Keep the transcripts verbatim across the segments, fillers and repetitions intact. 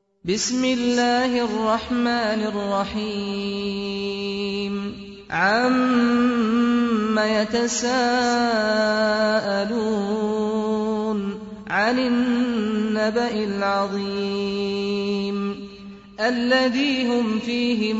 بسم الله الرحمن الرحيم عم يتساءلون عن النبأ العظيم الذي هم فيه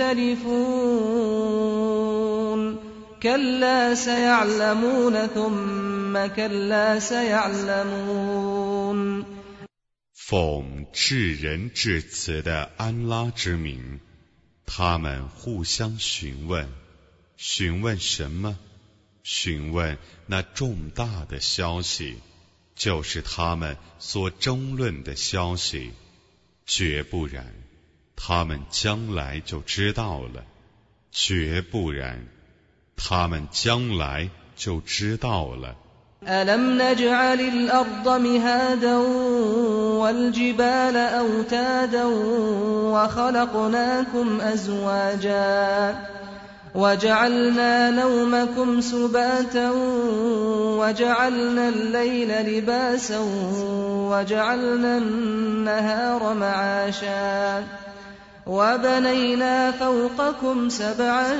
مختلفون كلا سيعلمون ثم كلا سيعلمون 奉至仁至慈的安拉之名，他们互相询问，询问什么？询问那重大的消息，就是他们所争论的消息。绝不然，他们将来就知道了；绝不然，他们将来就知道了。 ألم نجعل الأرض مهادا والجبال أوتادا وخلقناكم أزواجا وجعلنا نومكم سباتا وجعلنا الليل لباسا وجعلنا النهار معاشا وبنينا فوقكم سبعا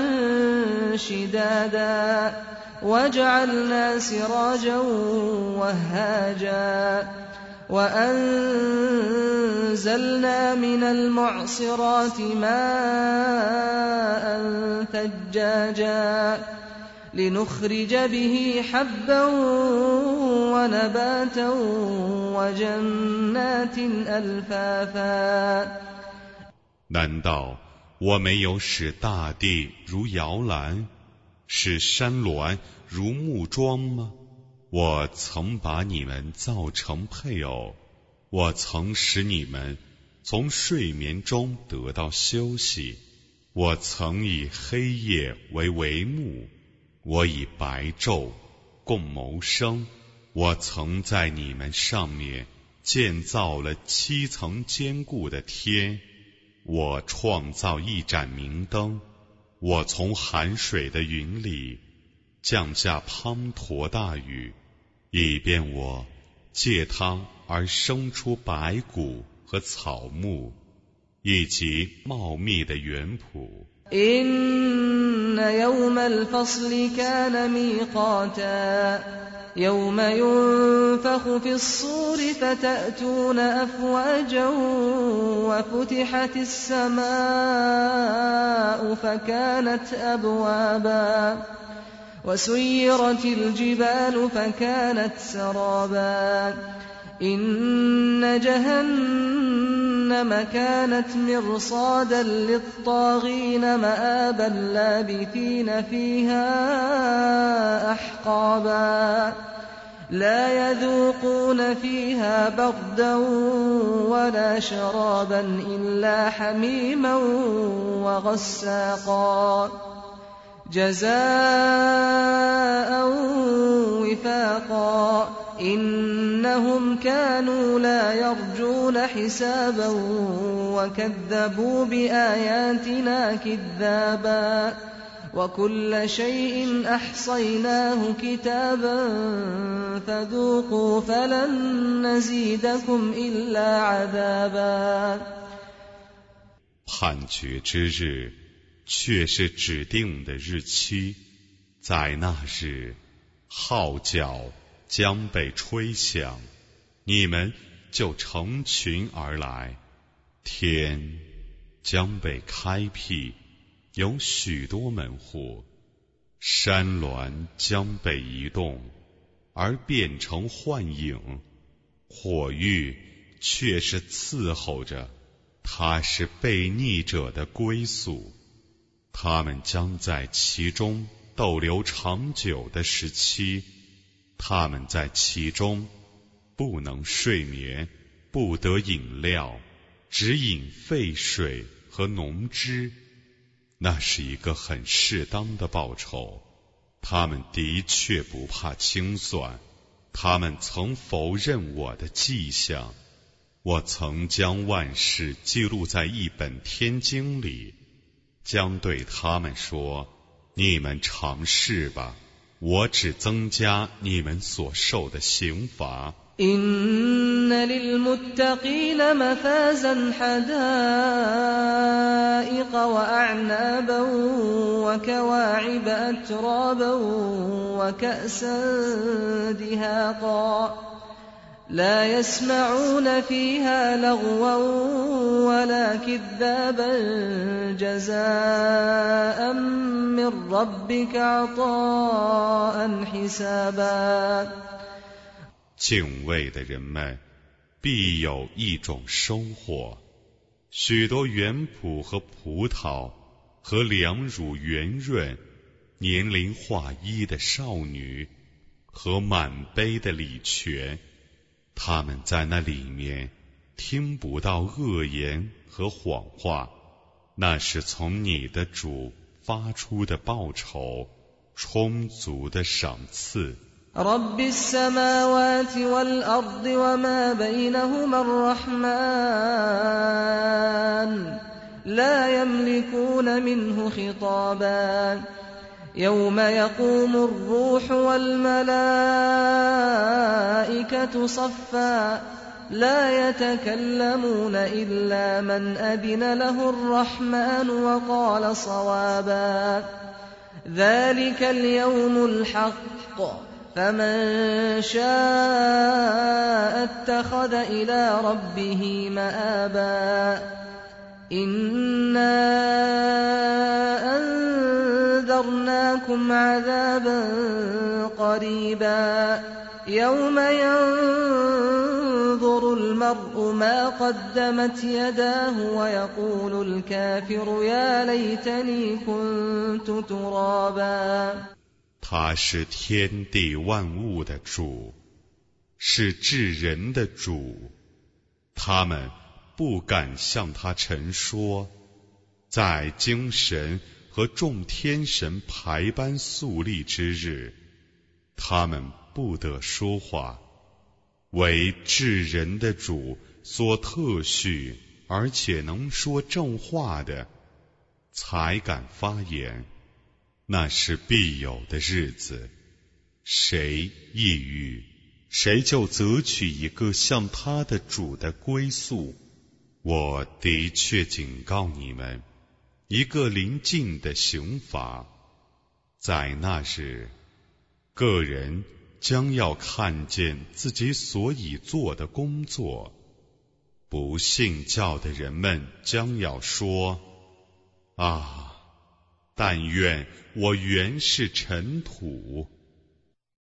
شدادا وجعلنا سراجا وهاجا وأنزلنا من المعصرات ماء ثجاجا لنخرج به حبا ونباتا وجنات ألفافا 难道我没有使大地如摇篮，使山峦如木桩吗？我曾把你们造成配偶，我曾使你们从睡眠中得到休息，我曾以黑夜为帷幕，我以白昼供谋生，我曾在你们上面建造了七层坚固的天，我创造一盏明灯，我从含水的云里降下滂沱大雨，以便我借它而生出白骨和草木，以及茂密的园圃。 إن يوم الفصل كان ميقاتا يوم ينفخ في الصور فتأتون أفواجا وفتحت السماء فكانت أبوابا وسيرت الجبال فكانت سرابا إن جهنم كانت مرصادا للطاغين مآبا لابثين فيها أحقابا لا يذوقون فيها بردا ولا شرابا إلا حميما وغساقا جزاء وفاقا إنهم كانوا لا يرجون حسابا وكذبوا بآياتنا كذابا وكل شيء أحصيناه كتابا فذوقوا فلن نزيدكم إلا عذابا 判决之日却是指定的日期，在那日号角将被吹响，你们就成群而来，天将被开辟，有许多门户，山峦将被移动而变成幻影，火狱却是伺候着，它是悖逆者的归宿，他们将在其中逗留长久的时期，他们在其中不能睡眠，不得饮料，只饮沸水和浓汁，那是一个很适当的报酬。他们的确不怕清算，他们曾否认我的迹象，我曾将万事记录在一本天经里，将对他们说：你们尝试吧，我只增加你们所受的刑罚。 إن للمتقين مفازا حدائق وأعنابا وكواعب أترابا وكأسا دهاقا لا يسمعون فيها لغوا ولا كذابا جزاء من ربك عطاء حسابا。 敬畏的人们必有一种收获，许多园圃和葡萄和两乳圆润、年龄化一的少女和满杯的礼泉，他们在那里面听不到恶言和谎话，那是从你的主发出的报酬，充足的赏赐。 رب السماوات والأرض وما بينهما الرحمن لا يملكون منه خطابا يوم يقوم الروح والملائكة صفا لا يتكلمون إلا من أذن له الرحمن وقال صوابا ذلك اليوم الحق فمن شاء اتخذ إلى ربه مآبا إنا أنذرناكم عذابا قريبا يوم ينظر المرء ما قدمت يداه ويقول الكافر يا ليتني كنت ترابا。 他是天地万物的主，是至人的主，他们不敢向他陈说，在精神和众天神排班肃立之日，他们不得说话，为至人的主所特许而且能说正话的，才敢发言。那是必有的日子，谁抑郁，谁就择取一个向他的主的归宿。我的确警告你们，一个临近的刑罚，在那日，个人将要看见自己所以做的工作。不信教的人们将要说：啊！但愿我原是尘土。